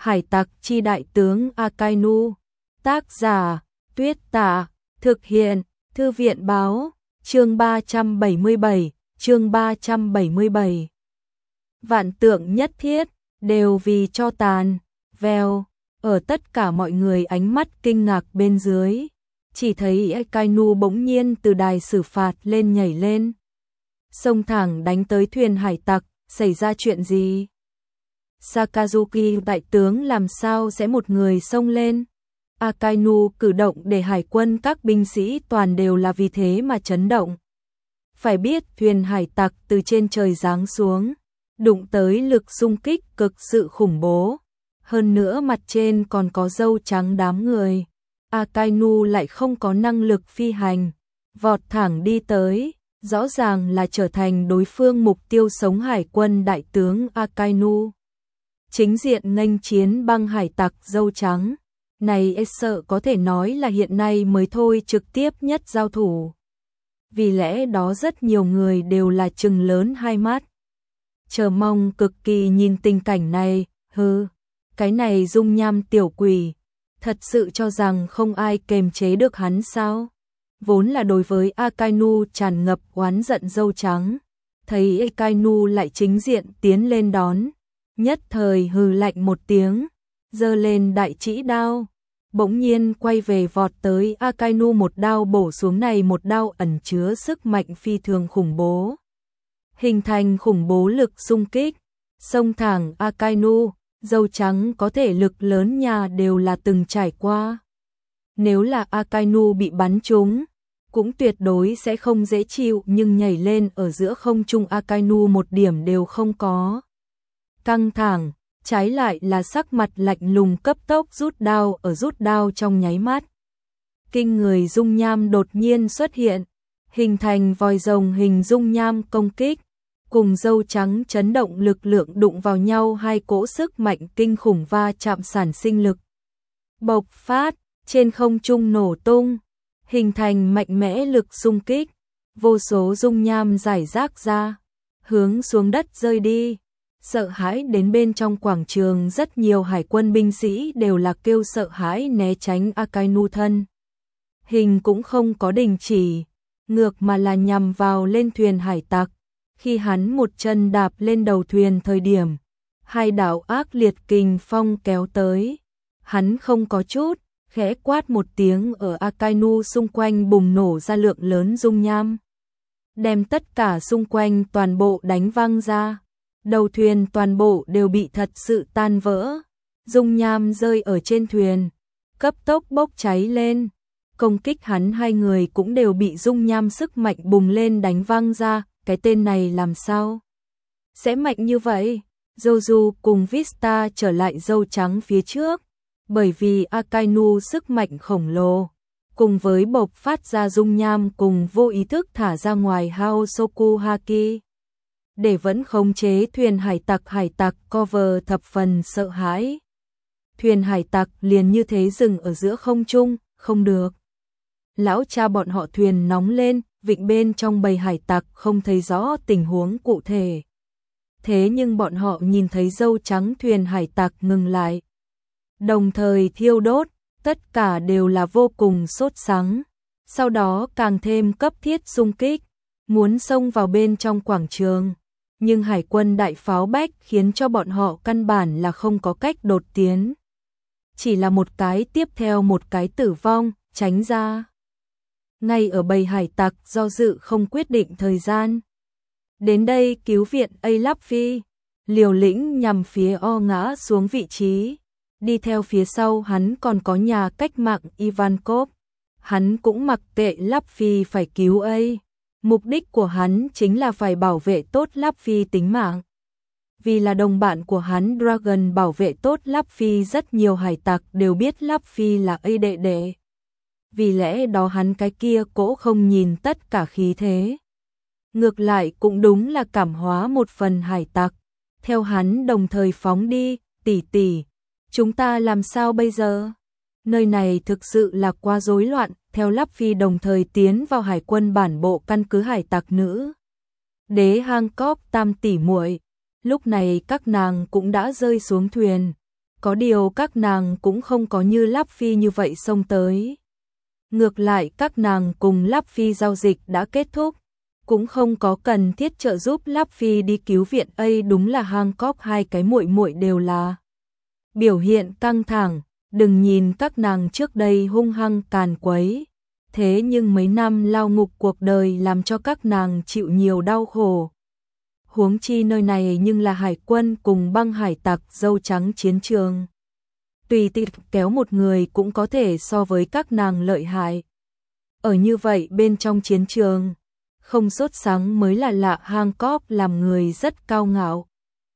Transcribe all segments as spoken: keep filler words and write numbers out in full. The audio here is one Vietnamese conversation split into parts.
Hải tặc chi đại tướng Akainu. Tác giả, Tuyết Tạ. Thực hiện, Thư viện báo. Chương ba trăm bảy mươi bảy, chương ba trăm bảy mươi bảy. Vạn tượng nhất thiết, đều vì cho tàn. Vèo, ở tất cả mọi người ánh mắt kinh ngạc bên dưới, chỉ thấy Akainu bỗng nhiên từ đài xử phạt lên nhảy lên, xông thẳng đánh tới thuyền hải tặc. Xảy ra chuyện gì? Sakazuki đại tướng làm sao sẽ một người xông lên? Akainu cử động để hải quân các binh sĩ toàn đều là vì thế mà chấn động. Phải biết thuyền hải tặc từ trên trời giáng xuống, đụng tới lực xung kích cực sự khủng bố. Hơn nữa mặt trên còn có dâu trắng đám người. Akainu lại không có năng lực phi hành, vọt thẳng đi tới, rõ ràng là trở thành đối phương mục tiêu sống hải quân đại tướng Akainu. Chính diện nghênh chiến băng hải tặc dâu trắng. Này e sợ có thể nói là hiện nay mới thôi trực tiếp nhất giao thủ. Vì lẽ đó rất nhiều người đều là trừng lớn hai mắt, chờ mong cực kỳ nhìn tình cảnh này. Hừ, cái này dung nham tiểu quỷ, thật sự cho rằng không ai kềm chế được hắn sao? Vốn là đối với Akainu tràn ngập oán giận dâu trắng, thấy Akainu lại chính diện tiến lên đón, nhất thời hừ lạnh một tiếng, giơ lên đại trĩ đao, bỗng nhiên quay về vọt tới Akainu một đao bổ xuống. Này một đao ẩn chứa sức mạnh phi thường khủng bố, hình thành khủng bố lực xung kích, xông thẳng Akainu. Dâu trắng có thể lực lớn nhà đều là từng trải qua. Nếu là Akainu bị bắn trúng, cũng tuyệt đối sẽ không dễ chịu, nhưng nhảy lên ở giữa không trung Akainu một điểm đều không có căng thẳng, trái lại là sắc mặt lạnh lùng, cấp tốc rút đao. Ở rút đao trong nháy mắt, kinh người dung nham đột nhiên xuất hiện, hình thành vòi rồng hình dung nham công kích, cùng dâu trắng chấn động lực lượng đụng vào nhau, hai cỗ sức mạnh kinh khủng va chạm sản sinh lực bộc phát, trên không trung nổ tung, hình thành mạnh mẽ lực xung kích, vô số dung nham rải rác ra, hướng xuống đất rơi đi. Sợ hãi đến bên trong quảng trường, rất nhiều hải quân binh sĩ đều là kêu sợ hãi né tránh. Akainu thân hình cũng không có đình chỉ, ngược mà là nhằm vào lên thuyền hải tặc. Khi hắn một chân đạp lên đầu thuyền thời điểm, hai đạo ác liệt kình phong kéo tới, hắn không có chút, khẽ quát một tiếng, ở Akainu xung quanh bùng nổ ra lượng lớn dung nham, đem tất cả xung quanh toàn bộ đánh văng ra. Đầu thuyền toàn bộ đều bị thật sự tan vỡ, dung nham rơi ở trên thuyền, cấp tốc bốc cháy lên. Công kích hắn hai người cũng đều bị dung nham sức mạnh bùng lên đánh văng ra. Cái tên này làm sao sẽ mạnh như vậy? Joju cùng Vista trở lại dâu trắng phía trước, bởi vì Akainu sức mạnh khổng lồ, cùng với bộc phát ra dung nham cùng vô ý thức thả ra ngoài Haosoku Haki, để vẫn khống chế thuyền hải tặc. Hải tặc cover thập phần sợ hãi. Thuyền hải tặc liền như thế dừng ở giữa không trung, không được. Lão cha bọn họ thuyền nóng lên, vịnh bên trong bầy hải tặc không thấy rõ tình huống cụ thể. Thế nhưng bọn họ nhìn thấy dâu trắng thuyền hải tặc ngừng lại, đồng thời thiêu đốt, tất cả đều là vô cùng sốt sắng. Sau đó càng thêm cấp thiết xung kích, muốn xông vào bên trong quảng trường. Nhưng hải quân đại pháo bách khiến cho bọn họ căn bản là không có cách đột tiến. Chỉ là một cái tiếp theo một cái tử vong, tránh ra. Ngay ở bầy hải tặc do dự không quyết định thời gian. Đến đây cứu viện A Luffy, liều lĩnh nhằm phía O ngã xuống vị trí. Đi theo phía sau hắn còn có nhà cách mạng Ivankov. Hắn cũng mặc kệ Luffy phải cứu A. Mục đích của hắn chính là phải bảo vệ tốt Luffy tính mạng. Vì là đồng bạn của hắn Dragon bảo vệ tốt Luffy, rất nhiều hải tặc đều biết Luffy là A đệ đệ. Vì lẽ đó hắn cái kia cỗ không nhìn tất cả khí thế, ngược lại cũng đúng là cảm hóa một phần hải tặc. Theo hắn đồng thời phóng đi. Tỷ tỷ, chúng ta làm sao bây giờ? Nơi này thực sự là quá rối loạn. Theo Luffy đồng thời tiến vào hải quân bản bộ căn cứ hải tặc nữ đế Hancock tam tỷ muội. Lúc này các nàng cũng đã rơi xuống thuyền, Có điều các nàng cũng không có như Láp Phi như vậy xông tới. Ngược lại các nàng cùng Láp Phi giao dịch đã kết thúc, cũng không có cần thiết trợ giúp Láp Phi đi cứu viện. Ấy đúng là Hancock, hai cái muội muội đều là biểu hiện căng thẳng, đừng nhìn các nàng trước đây hung hăng càn quấy, thế nhưng mấy năm lao ngục cuộc đời làm cho các nàng chịu nhiều đau khổ. Huống chi nơi này nhưng là hải quân cùng băng hải tặc dâu trắng chiến trường. Tùy tiện kéo một người cũng có thể so với các nàng lợi hại. Ở như vậy bên trong chiến trường, không sốt sắng mới là lạ. Hancock làm người rất cao ngạo.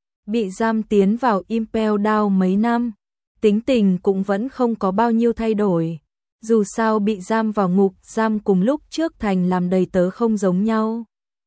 Bị giam tiến vào Impel Down mấy năm, tính tình cũng vẫn không có bao nhiêu thay đổi. Dù sao bị giam vào ngục giam cùng lúc trước thành làm đầy tớ không giống nhau.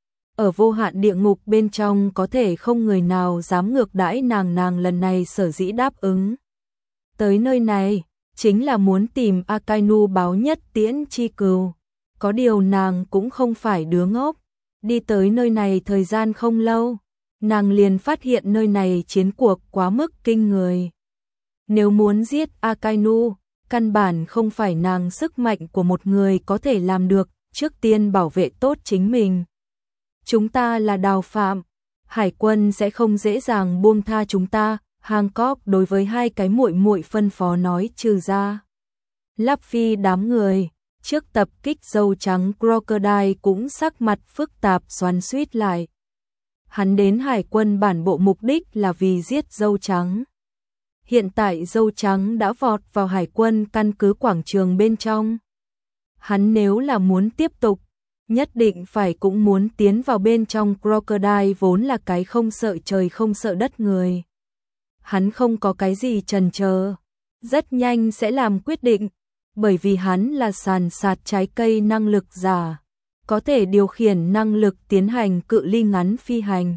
Ở vô hạn địa ngục bên trong có thể không người nào dám ngược đãi nàng. Nàng lần này sở dĩ đáp ứng tới nơi này, chính là muốn tìm Akainu báo nhất tiễn chi cừu. Có điều nàng cũng không phải đứa ngốc. Đi tới nơi này thời gian không lâu, nàng liền phát hiện nơi này chiến cuộc quá mức kinh người. Nếu muốn giết Akainu, căn bản không phải nàng sức mạnh của một người có thể làm được. Trước tiên bảo vệ tốt chính mình. Chúng ta là đào phạm, hải quân sẽ không dễ dàng buông tha chúng ta. Hancock đối với hai cái muội muội phân phó nói. Trừ ra Láp Phi đám người trước tập kích dâu trắng, Crocodile cũng sắc mặt phức tạp xoắn xuýt lại. Hắn đến hải quân bản bộ mục đích là vì giết dâu trắng. Hiện tại dâu trắng đã vọt vào hải quân căn cứ quảng trường bên trong. Hắn nếu là muốn tiếp tục, nhất định phải cũng muốn tiến vào bên trong. Crocodile vốn là cái không sợ trời không sợ đất người. Hắn không có cái gì chần chờ, rất nhanh sẽ làm quyết định, bởi vì hắn là sàn sạt trái cây năng lực giả, có thể điều khiển năng lực tiến hành cự ly ngắn phi hành.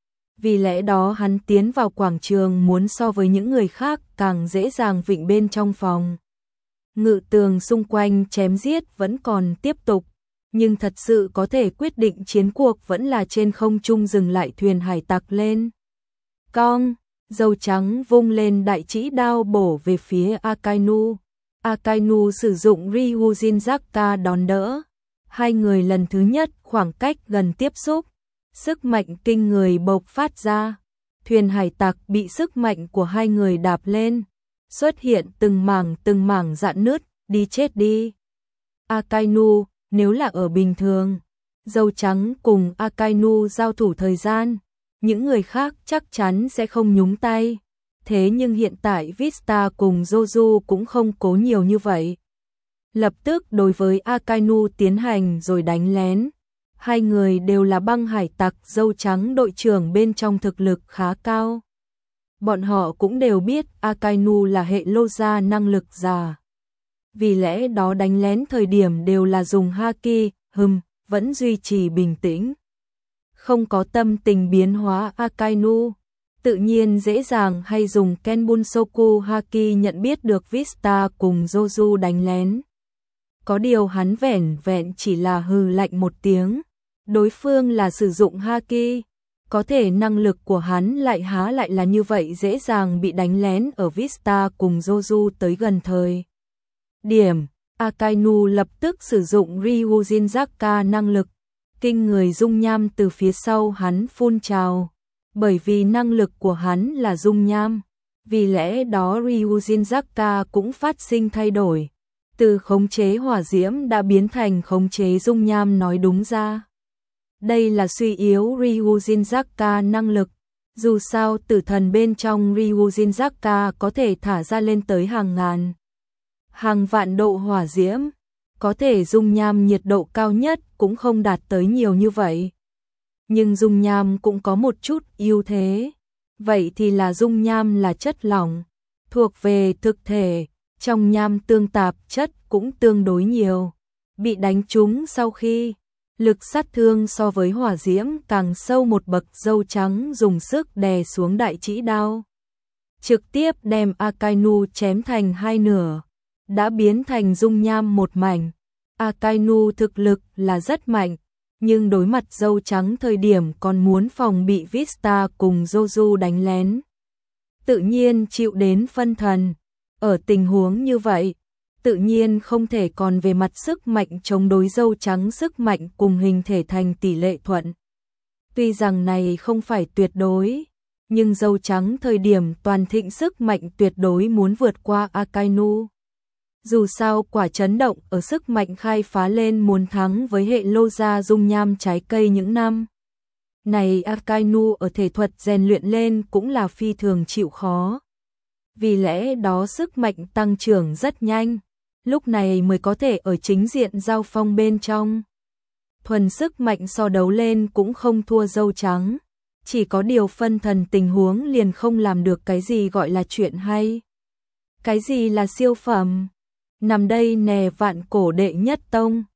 Vì lẽ đó hắn tiến vào quảng trường muốn so với những người khác càng dễ dàng vịnh bên trong phòng. Ngự tường xung quanh chém giết vẫn còn tiếp tục, nhưng thật sự có thể quyết định chiến cuộc vẫn là trên không trung dừng lại thuyền hải tặc lên. Cong, dâu trắng vung lên đại trĩ đao bổ về phía Akainu. Akainu sử dụng Ryujin Zakka đón đỡ. Hai người lần thứ nhất khoảng cách gần tiếp xúc, sức mạnh kinh người bộc phát ra. Thuyền hải tặc bị sức mạnh của hai người đạp lên, xuất hiện từng mảng từng mảng rạn nứt. Đi chết đi Akainu. Nếu là ở bình thường, dâu trắng cùng Akainu giao thủ thời gian, những người khác chắc chắn sẽ không nhúng tay. Thế nhưng hiện tại Vista cùng Joju cũng không cố nhiều như vậy. Lập tức đối với Akainu tiến hành rồi đánh lén. Hai người đều là băng hải tặc, dâu trắng đội trưởng bên trong thực lực khá cao. Bọn họ cũng đều biết Akainu là hệ lô gia năng lực giả. Vì lẽ đó đánh lén thời điểm đều là dùng haki, hừm, vẫn duy trì bình tĩnh. Không có tâm tình biến hóa. Akainu tự nhiên dễ dàng hay dùng Kenbunsoku haki nhận biết được Vista cùng Joju đánh lén. Có điều hắn vẻn vẹn chỉ là hừ lạnh một tiếng. Đối phương là sử dụng haki, có thể năng lực của hắn lại há lại là như vậy dễ dàng bị đánh lén. Ở Vista cùng Joju tới gần thời điểm, Akainu lập tức sử dụng Ryujin Zakka năng lực, kinh người dung nham từ phía sau hắn phun trào. Bởi vì năng lực của hắn là dung nham, vì lẽ đó Ryujin Zakka cũng phát sinh thay đổi. Từ khống chế hỏa diễm đã biến thành khống chế dung nham. Nói đúng ra, đây là suy yếu Ryujin Zakka năng lực. Dù sao tử thần bên trong Ryujin Zakka có thể thả ra lên tới hàng ngàn, hàng vạn độ hỏa diễm, có thể dung nham nhiệt độ cao nhất cũng không đạt tới nhiều như vậy. Nhưng dung nham cũng có một chút ưu thế, vậy thì là dung nham là chất lỏng, thuộc về thực thể, trong nham tương tạp chất cũng tương đối nhiều. Bị đánh trúng sau khi, lực sát thương so với hỏa diễm càng sâu một bậc. Dâu trắng dùng sức đè xuống đại trĩ đao, trực tiếp đem Akainu chém thành hai nửa, đã biến thành dung nham một mảnh. Akainu thực lực là rất mạnh, nhưng đối mặt dâu trắng thời điểm còn muốn phòng bị Vista cùng Joju đánh lén. tự nhiên chịu đến phân thần. Ở tình huống như vậy, tự nhiên không thể còn về mặt sức mạnh chống đối dâu trắng sức mạnh cùng hình thể thành tỷ lệ thuận. Tuy rằng này không phải tuyệt đối, nhưng dâu trắng thời điểm toàn thịnh sức mạnh tuyệt đối muốn vượt qua Akainu. Dù sao quả chấn động ở sức mạnh khai phá lên muốn thắng với hệ lô gia dung nham trái cây những năm. Này Akainu ở thể thuật rèn luyện lên cũng là phi thường chịu khó. Vì lẽ đó sức mạnh tăng trưởng rất nhanh, lúc này mới có thể ở chính diện giao phong bên trong. Thuần sức mạnh so đấu lên cũng không thua dâu trắng, chỉ có điều phân thần tình huống liền không làm được cái gì gọi là chuyện hay. Cái gì là siêu phẩm? Nằm đây nè vạn cổ đệ nhất tông.